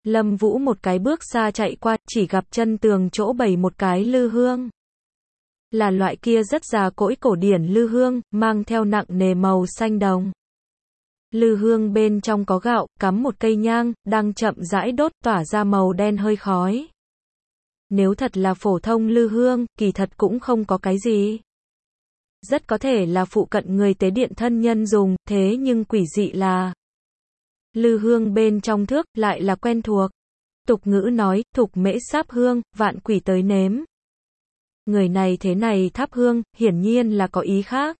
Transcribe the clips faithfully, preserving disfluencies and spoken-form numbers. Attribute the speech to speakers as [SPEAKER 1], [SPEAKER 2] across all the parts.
[SPEAKER 1] Lâm Vũ một cái bước xa chạy qua, chỉ gặp chân tường chỗ bày một cái lư hương. Là loại kia rất già cỗi cổ điển lư hương, mang theo nặng nề màu xanh đồng. Lư hương bên trong có gạo, cắm một cây nhang, đang chậm rãi đốt tỏa ra màu đen hơi khói. Nếu thật là phổ thông lư hương, kỳ thật cũng không có cái gì. Rất có thể là phụ cận người tế điện thân nhân dùng, thế nhưng quỷ dị là lư hương bên trong thước lại là quen thuộc. Tục ngữ nói, thục mễ sáp hương, vạn quỷ tới nếm. Người này thế này thắp hương, hiển nhiên là có ý khác.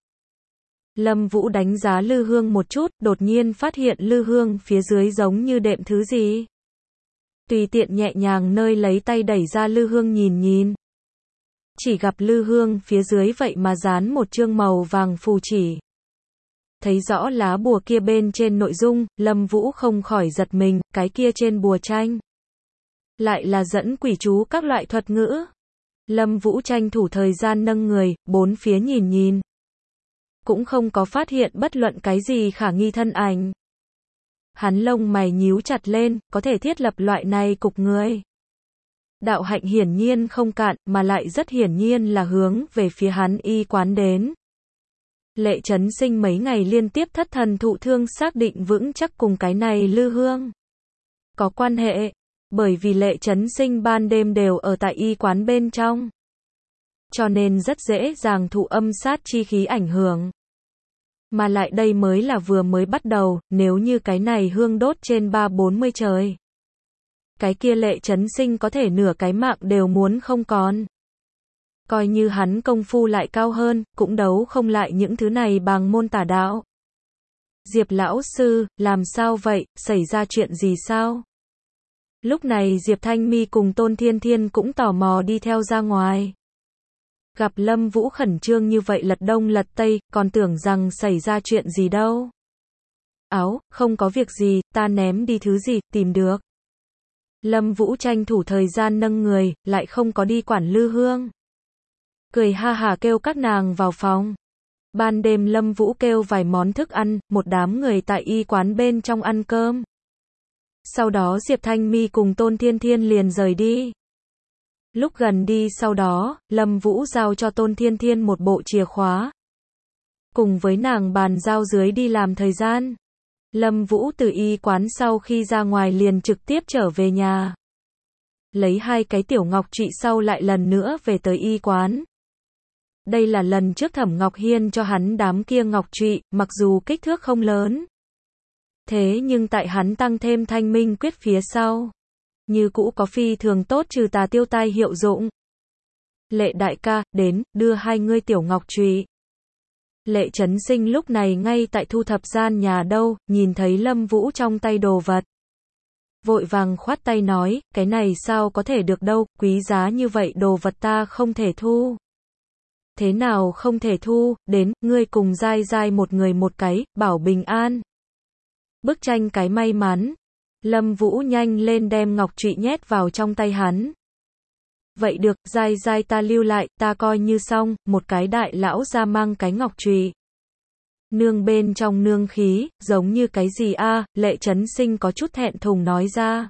[SPEAKER 1] Lâm Vũ đánh giá lư hương một chút, đột nhiên phát hiện lư hương phía dưới giống như đệm thứ gì. Tùy tiện nhẹ nhàng nơi lấy tay đẩy ra lư hương nhìn nhìn. Chỉ gặp lư hương phía dưới vậy mà dán một chương màu vàng phù chỉ. Thấy rõ lá bùa kia bên trên nội dung, Lâm Vũ không khỏi giật mình, cái kia trên bùa tranh. Lại là dẫn quỷ chú các loại thuật ngữ. Lâm Vũ tranh thủ thời gian nâng người, bốn phía nhìn nhìn. Cũng không có phát hiện bất luận cái gì khả nghi thân ảnh. Hắn lông mày nhíu chặt lên, có thể thiết lập loại này cục người. Đạo hạnh hiển nhiên không cạn, mà lại rất hiển nhiên là hướng về phía hắn y quán đến. Lệ Chấn Sinh mấy ngày liên tiếp thất thần thụ thương xác định vững chắc cùng cái này lư hương có quan hệ, bởi vì Lệ Chấn Sinh ban đêm đều ở tại y quán bên trong. Cho nên rất dễ dàng thụ âm sát chi khí ảnh hưởng. Mà lại đây mới là vừa mới bắt đầu, nếu như cái này hương đốt trên ba bốn mươi trời. Cái kia Lệ Chấn Sinh có thể nửa cái mạng đều muốn không còn. Coi như hắn công phu lại cao hơn, cũng đấu không lại những thứ này bằng môn tà đạo. Diệp lão sư, làm sao vậy, xảy ra chuyện gì sao? Lúc này Diệp Thanh Mi cùng Tôn Thiên Thiên cũng tò mò đi theo ra ngoài. Gặp Lâm Vũ khẩn trương như vậy lật đông lật tây, còn tưởng rằng xảy ra chuyện gì đâu. Áo, không có việc gì, ta ném đi thứ gì, tìm được. Lâm Vũ tranh thủ thời gian nâng người, lại không có đi quản lư hương. Cười ha hà kêu các nàng vào phòng. Ban đêm Lâm Vũ kêu vài món thức ăn, một đám người tại y quán bên trong ăn cơm. Sau đó Diệp Thanh Mi cùng Tôn Thiên Thiên liền rời đi. Lúc gần đi sau đó, Lâm Vũ giao cho Tôn Thiên Thiên một bộ chìa khóa. Cùng với nàng bàn giao dưới đi làm thời gian. Lâm Vũ từ y quán sau khi ra ngoài liền trực tiếp trở về nhà. Lấy hai cái tiểu ngọc trụy sau lại lần nữa về tới y quán. Đây là lần trước Thẩm Ngọc Hiên cho hắn đám kia ngọc trụy, mặc dù kích thước không lớn. Thế nhưng tại hắn tăng thêm thanh minh quyết phía sau. Như cũ có phi thường tốt trừ tà tiêu tai hiệu dụng. Lệ đại ca, đến, đưa hai ngươi tiểu ngọc trụy. Lệ Chấn Sinh lúc này ngay tại thu thập gian nhà đâu, nhìn thấy Lâm Vũ trong tay đồ vật. Vội vàng khoát tay nói, cái này sao có thể được đâu, quý giá như vậy đồ vật ta không thể thu. Thế nào không thể thu, đến, ngươi cùng Giai Giai một người một cái, bảo bình an. Bức tranh cái may mắn. Lâm Vũ nhanh lên đem ngọc trụy nhét vào trong tay hắn. Vậy được, Giai Giai ta lưu lại, ta coi như xong, một cái đại lão ra mang cái ngọc trụy. Nương bên trong nương khí, giống như cái gì a? Lệ Chấn Sinh có chút thẹn thùng nói ra.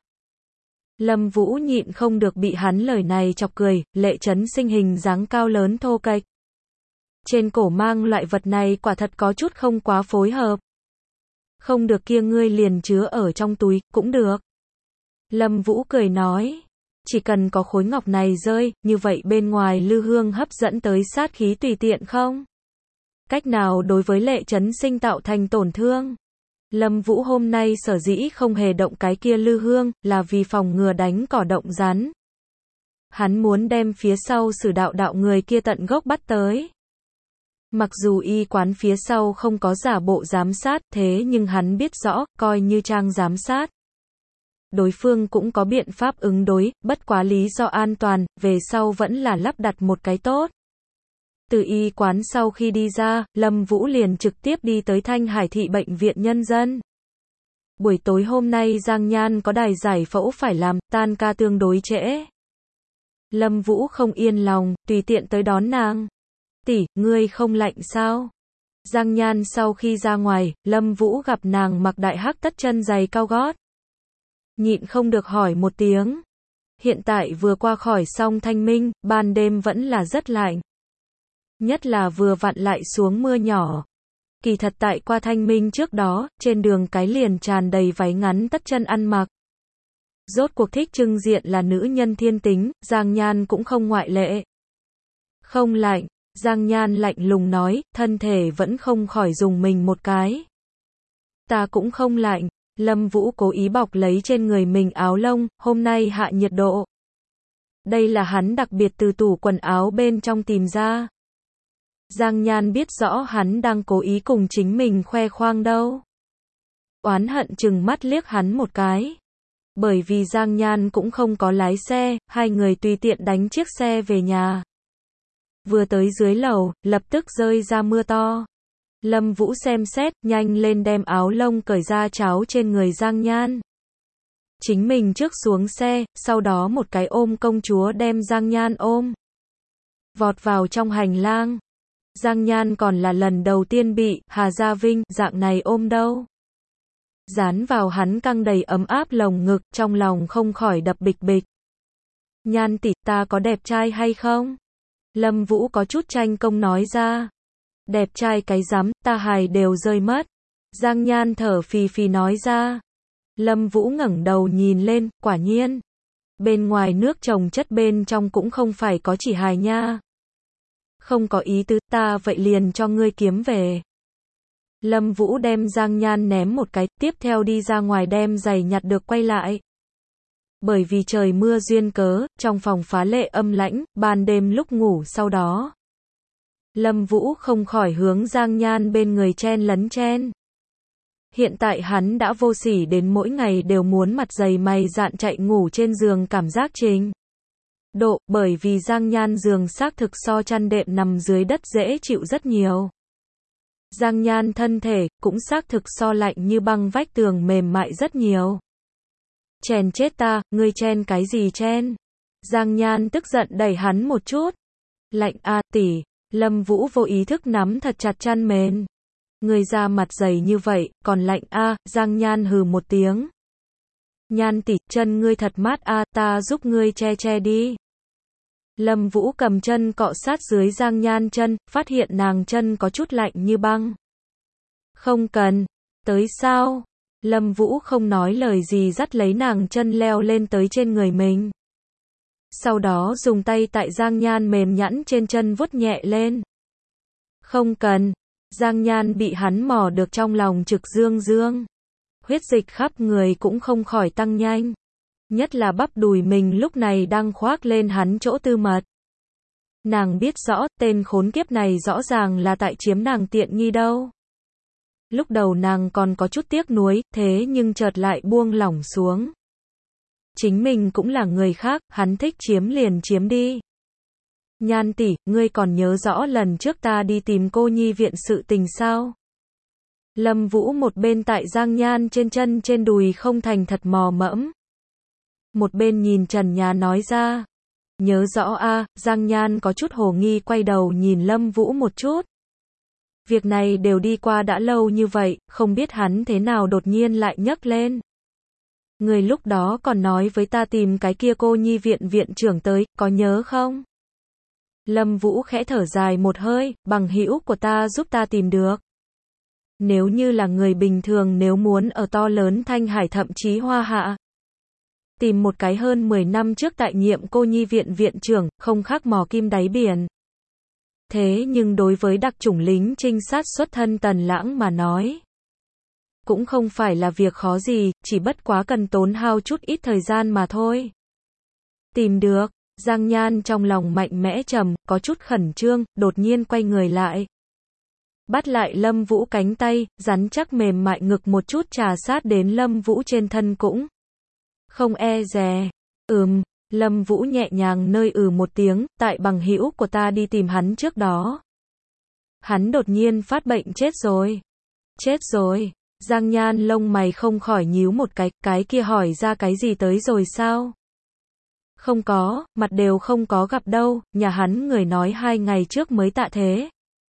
[SPEAKER 1] Lâm Vũ nhịn không được bị hắn lời này chọc cười, Lệ Chấn Sinh hình dáng cao lớn thô kệch. Trên cổ mang loại vật này quả thật có chút không quá phối hợp. Không được kia ngươi liền chứa ở trong túi, cũng được. Lâm Vũ cười nói. Chỉ cần có khối ngọc này rơi, như vậy bên ngoài lư hương hấp dẫn tới sát khí tùy tiện không? Cách nào đối với Lệ Chấn Sinh tạo thành tổn thương? Lâm Vũ hôm nay sở dĩ không hề động cái kia lư hương, là vì phòng ngừa đánh cỏ động rắn. Hắn muốn đem phía sau Sử đạo đạo người kia tận gốc bắt tới. Mặc dù y quán phía sau không có giả bộ giám sát, thế nhưng hắn biết rõ, coi như trang giám sát. Đối phương cũng có biện pháp ứng đối, bất quá lý do an toàn, về sau vẫn là lắp đặt một cái tốt. Từ y quán sau khi đi ra, Lâm Vũ liền trực tiếp đi tới Thanh Hải thị bệnh viện nhân dân. Buổi tối hôm nay Giang Nhan có đài giải phẫu phải làm, tan ca tương đối trễ. Lâm Vũ không yên lòng, tùy tiện tới đón nàng. Tỷ, ngươi không lạnh sao? Giang Nhan sau khi ra ngoài, Lâm Vũ gặp nàng mặc đại hắc tất chân giày cao gót. Nhịn không được hỏi một tiếng. Hiện tại vừa qua khỏi xong thanh minh, ban đêm vẫn là rất lạnh. Nhất là vừa vặn lại xuống mưa nhỏ. Kỳ thật tại qua thanh minh trước đó, trên đường cái liền tràn đầy váy ngắn tất chân ăn mặc. Rốt cuộc thích trưng diện là nữ nhân thiên tính, Giang Nhan cũng không ngoại lệ. Không lạnh, Giang Nhan lạnh lùng nói, thân thể vẫn không khỏi dùng mình một cái. Ta cũng không lạnh, Lâm Vũ cố ý bọc lấy trên người mình áo lông, hôm nay hạ nhiệt độ. Đây là hắn đặc biệt từ tủ quần áo bên trong tìm ra. Giang Nhan biết rõ hắn đang cố ý cùng chính mình khoe khoang đâu. Oán hận chừng mắt liếc hắn một cái. Bởi vì Giang Nhan cũng không có lái xe, hai người tùy tiện đánh chiếc xe về nhà. Vừa tới dưới lầu, lập tức rơi ra mưa to. Lâm Vũ xem xét, nhanh lên đem áo lông cởi ra tráo trên người Giang Nhan. Chính mình trước xuống xe, sau đó một cái ôm công chúa đem Giang Nhan ôm. Vọt vào trong hành lang. Giang Nhan còn là lần đầu tiên bị Hà Gia Vinh dạng này ôm đâu. Dán vào hắn căng đầy ấm áp lồng ngực, trong lòng không khỏi đập bịch bịch. Nhan tỷ, ta có đẹp trai hay không? Lâm Vũ có chút tranh công nói ra. Đẹp trai cái rắm, ta hài đều rơi mất. Giang Nhan thở phì phì nói ra. Lâm Vũ ngẩng đầu nhìn lên, quả nhiên. Bên ngoài nước trồng chất bên trong cũng không phải có chỉ hài nha. Không có ý tứ, ta vậy liền cho ngươi kiếm về. Lâm Vũ đem Giang Nhan ném một cái, tiếp theo đi ra ngoài đem giày nhặt được quay lại. Bởi vì trời mưa duyên cớ, trong phòng phá lệ âm lãnh, ban đêm lúc ngủ sau đó. Lâm Vũ không khỏi hướng Giang Nhan bên người chen lấn chen. Hiện tại hắn đã vô sỉ đến mỗi ngày đều muốn mặt dày mày dạn chạy ngủ trên giường cảm giác trình độ, bởi vì Giang Nhan giường xác thực so chăn đệm nằm dưới đất dễ chịu rất nhiều. Giang Nhan thân thể cũng xác thực so lạnh như băng vách tường mềm mại rất nhiều. Chèn chết ta, ngươi chen cái gì chen? Giang Nhan tức giận đẩy hắn một chút. Lạnh a tỷ, Lâm Vũ vô ý thức nắm thật chặt chăn mền. Ngươi da mặt dày như vậy, còn lạnh a, Giang Nhan hừ một tiếng. Nhan tỷ, chân ngươi thật mát a, ta giúp ngươi che che đi. Lâm Vũ cầm chân cọ sát dưới Giang Nhan chân, phát hiện nàng chân có chút lạnh như băng. Không cần, tới sao? Lâm Vũ không nói lời gì dắt lấy nàng chân leo lên tới trên người mình. Sau đó dùng tay tại Giang Nhan mềm nhẵn trên chân vuốt nhẹ lên. Không cần, Giang Nhan bị hắn mò được trong lòng trực dương dương. Huyết dịch khắp người cũng không khỏi tăng nhanh. Nhất là bắp đùi mình lúc này đang khoác lên hắn chỗ tư mật. Nàng biết rõ, tên khốn kiếp này rõ ràng là tại chiếm nàng tiện nghi đâu. Lúc đầu nàng còn có chút tiếc nuối, thế nhưng chợt lại buông lỏng xuống. Chính mình cũng là người khác, hắn thích chiếm liền chiếm đi. Nhan tỷ, ngươi còn nhớ rõ lần trước ta đi tìm cô nhi viện sự tình sao? Lâm Vũ một bên tại Giang Nhan trên chân trên đùi không thành thật mò mẫm. Một bên nhìn trần nhà nói ra. Nhớ rõ a, Giang Nhan có chút hồ nghi quay đầu nhìn Lâm Vũ một chút. Việc này đều đi qua đã lâu như vậy, không biết hắn thế nào đột nhiên lại nhấc lên. Người lúc đó còn nói với ta tìm cái kia cô nhi viện viện trưởng tới, có nhớ không? Lâm Vũ khẽ thở dài một hơi, bằng hữu của ta giúp ta tìm được. Nếu như là người bình thường nếu muốn ở to lớn Thanh Hải thậm chí Hoa Hạ. Tìm một cái hơn mười năm trước tại nhiệm cô nhi viện viện trưởng, không khác mò kim đáy biển. Thế nhưng đối với đặc chủng lính trinh sát xuất thân Tần Lãng mà nói. Cũng không phải là việc khó gì, chỉ bất quá cần tốn hao chút ít thời gian mà thôi. Tìm được, Giang Nhan trong lòng mạnh mẽ trầm, có chút khẩn trương, đột nhiên quay người lại. Bắt lại Lâm Vũ cánh tay, rắn chắc mềm mại ngực một chút trà sát đến Lâm Vũ trên thân cũng. Không e dè. Ừm, Lâm Vũ nhẹ nhàng nơi ừ một tiếng, tại bằng hữu của ta đi tìm hắn trước đó. Hắn đột nhiên phát bệnh chết rồi. Chết rồi. Giang Nhan lông mày không khỏi nhíu một cái, cái kia hỏi ra cái gì tới rồi sao? Không có, mặt đều không có gặp đâu, nhà hắn người nói hai ngày trước mới tạ thế.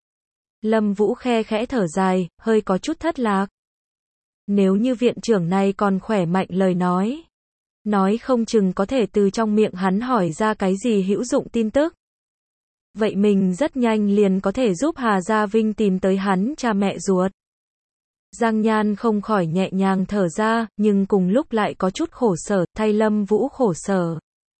[SPEAKER 1] Lâm Vũ khe khẽ thở dài, hơi có chút thất lạc. Nếu như viện trưởng này còn khỏe mạnh lời nói. Nói không chừng có thể từ trong miệng hắn hỏi ra cái gì hữu dụng tin tức. Vậy mình rất nhanh liền có thể giúp Hà Gia Vinh tìm tới hắn cha mẹ ruột. Giang Nhan không khỏi nhẹ nhàng thở ra, nhưng cùng lúc lại có chút khổ sở, thay Lâm Vũ khổ sở.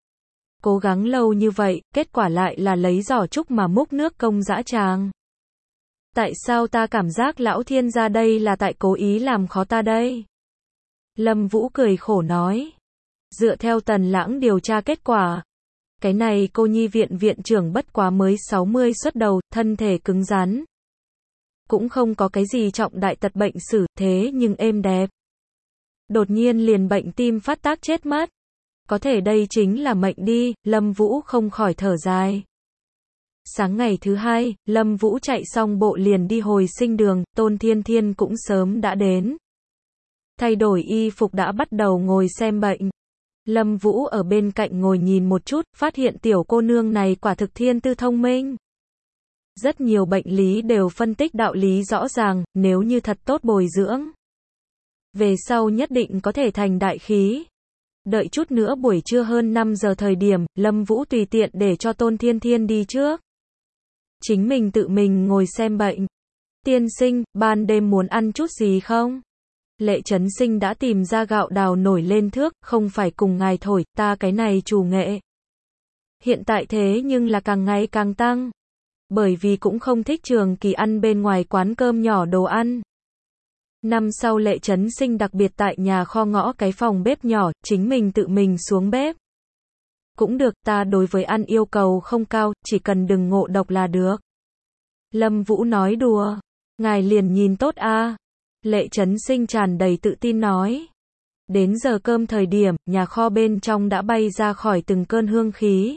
[SPEAKER 1] Cố gắng lâu như vậy, kết quả lại là lấy giỏ trúc mà múc nước công dã tràng. Tại sao ta cảm giác lão thiên gia đây là tại cố ý làm khó ta đây? Lâm Vũ cười khổ nói. Dựa theo Tần Lãng điều tra kết quả, cái này cô nhi viện viện trưởng bất quá mới sáu mươi xuất đầu, thân thể cứng rắn. Cũng không có cái gì trọng đại tật bệnh sử, thế nhưng êm đẹp. Đột nhiên liền bệnh tim phát tác chết mất. Có thể đây chính là mệnh đi, Lâm Vũ không khỏi thở dài. Sáng ngày thứ hai, Lâm Vũ chạy xong bộ liền đi hồi sinh đường, Tôn Thiên Thiên cũng sớm đã đến. Thay đổi y phục đã bắt đầu ngồi xem bệnh. Lâm Vũ ở bên cạnh ngồi nhìn một chút, phát hiện tiểu cô nương này quả thực thiên tư thông minh. Rất nhiều bệnh lý đều phân tích đạo lý rõ ràng, nếu như thật tốt bồi dưỡng. Về sau nhất định có thể thành đại khí. Đợi chút nữa buổi trưa hơn năm giờ thời điểm, Lâm Vũ tùy tiện để cho Tôn Thiên Thiên đi trước. Chính mình tự mình ngồi xem bệnh. Tiên sinh, ban đêm muốn ăn chút gì không? Lệ Chấn Sinh đã tìm ra gạo đào nổi lên thước, không phải cùng ngài thổi, ta cái này chủ nghệ. Hiện tại thế nhưng là càng ngày càng tăng. Bởi vì cũng không thích trường kỳ ăn bên ngoài quán cơm nhỏ đồ ăn. Năm sau Lệ Chấn Sinh đặc biệt tại nhà kho ngõ cái phòng bếp nhỏ, chính mình tự mình xuống bếp. Cũng được, ta đối với ăn yêu cầu không cao, chỉ cần đừng ngộ độc là được. Lâm Vũ nói đùa. Ngài liền nhìn tốt a. Lệ Chấn Sinh tràn đầy tự tin nói. Đến giờ cơm thời điểm, nhà kho bên trong đã bay ra khỏi từng cơn hương khí.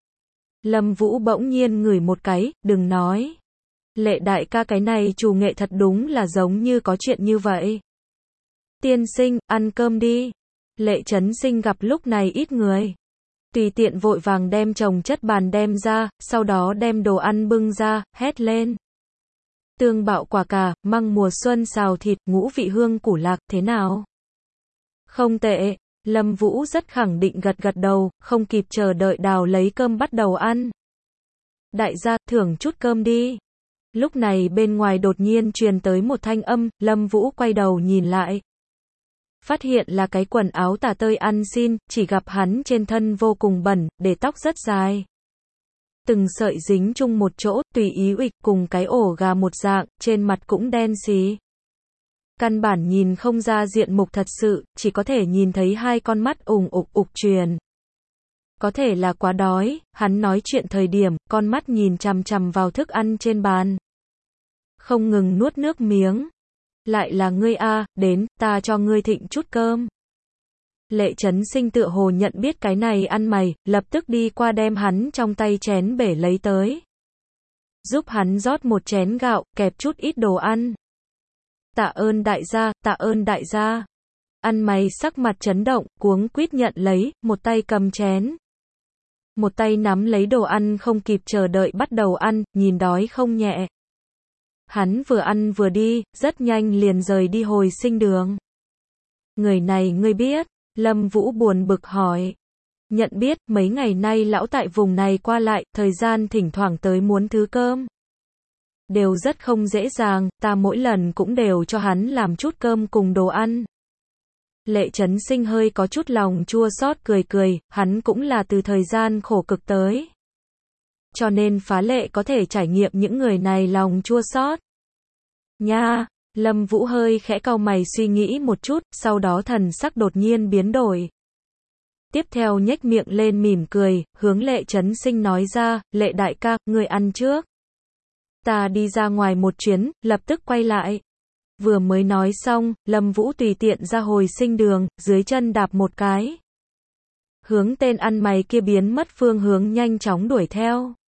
[SPEAKER 1] Lâm Vũ bỗng nhiên ngửi một cái, đừng nói. Lệ đại ca cái này chủ nghệ thật đúng là giống như có chuyện như vậy. Tiên sinh, ăn cơm đi. Lệ Chấn Sinh gặp lúc này ít người. Tùy tiện vội vàng đem chồng chất bàn đem ra, sau đó đem đồ ăn bưng ra, hét lên. Tương bạo quả cà, măng mùa xuân xào thịt, ngũ vị hương củ lạc, thế nào? Không tệ. Lâm Vũ rất khẳng định gật gật đầu, không kịp chờ đợi đào lấy cơm bắt đầu ăn. Đại gia, thưởng chút cơm đi. Lúc này bên ngoài đột nhiên truyền tới một thanh âm, Lâm Vũ quay đầu nhìn lại. Phát hiện là cái quần áo tả tơi ăn xin, chỉ gặp hắn trên thân vô cùng bẩn, để tóc rất dài. Từng sợi dính chung một chỗ, tùy ý uịch cùng cái ổ gà một dạng, trên mặt cũng đen xì. Căn bản nhìn không ra diện mục thật sự, chỉ có thể nhìn thấy hai con mắt ủng ục ục truyền. Có thể là quá đói, hắn nói chuyện thời điểm, con mắt nhìn chằm chằm vào thức ăn trên bàn. Không ngừng nuốt nước miếng. Lại là ngươi a, đến, ta cho ngươi thịnh chút cơm. Lệ Chấn Sinh tựa hồ nhận biết cái này ăn mày, lập tức đi qua đem hắn trong tay chén bể lấy tới. Giúp hắn rót một chén gạo, kẹp chút ít đồ ăn. Tạ ơn đại gia, tạ ơn đại gia. Ăn mày sắc mặt chấn động, cuống quýt nhận lấy, một tay cầm chén. Một tay nắm lấy đồ ăn không kịp chờ đợi bắt đầu ăn, nhìn đói không nhẹ. Hắn vừa ăn vừa đi, rất nhanh liền rời đi hồi sinh đường. Người này ngươi biết? Lâm Vũ buồn bực hỏi. Nhận biết, mấy ngày nay lão tại vùng này qua lại, thời gian thỉnh thoảng tới muốn thứ cơm. Đều rất không dễ dàng, ta mỗi lần cũng đều cho hắn làm chút cơm cùng đồ ăn. Lệ Chấn Sinh hơi có chút lòng chua xót cười cười, hắn cũng là từ thời gian khổ cực tới. Cho nên phá lệ có thể trải nghiệm những người này lòng chua xót. Nha, Lâm Vũ hơi khẽ cau mày suy nghĩ một chút, sau đó thần sắc đột nhiên biến đổi. Tiếp theo nhếch miệng lên mỉm cười, hướng Lệ Chấn Sinh nói ra, Lệ đại ca, ngươi ăn trước. Ta đi ra ngoài một chuyến, lập tức quay lại. Vừa mới nói xong, Lâm Vũ tùy tiện ra hồi sinh đường, dưới chân đạp một cái. Hướng tên ăn mày kia biến mất phương hướng nhanh chóng đuổi theo.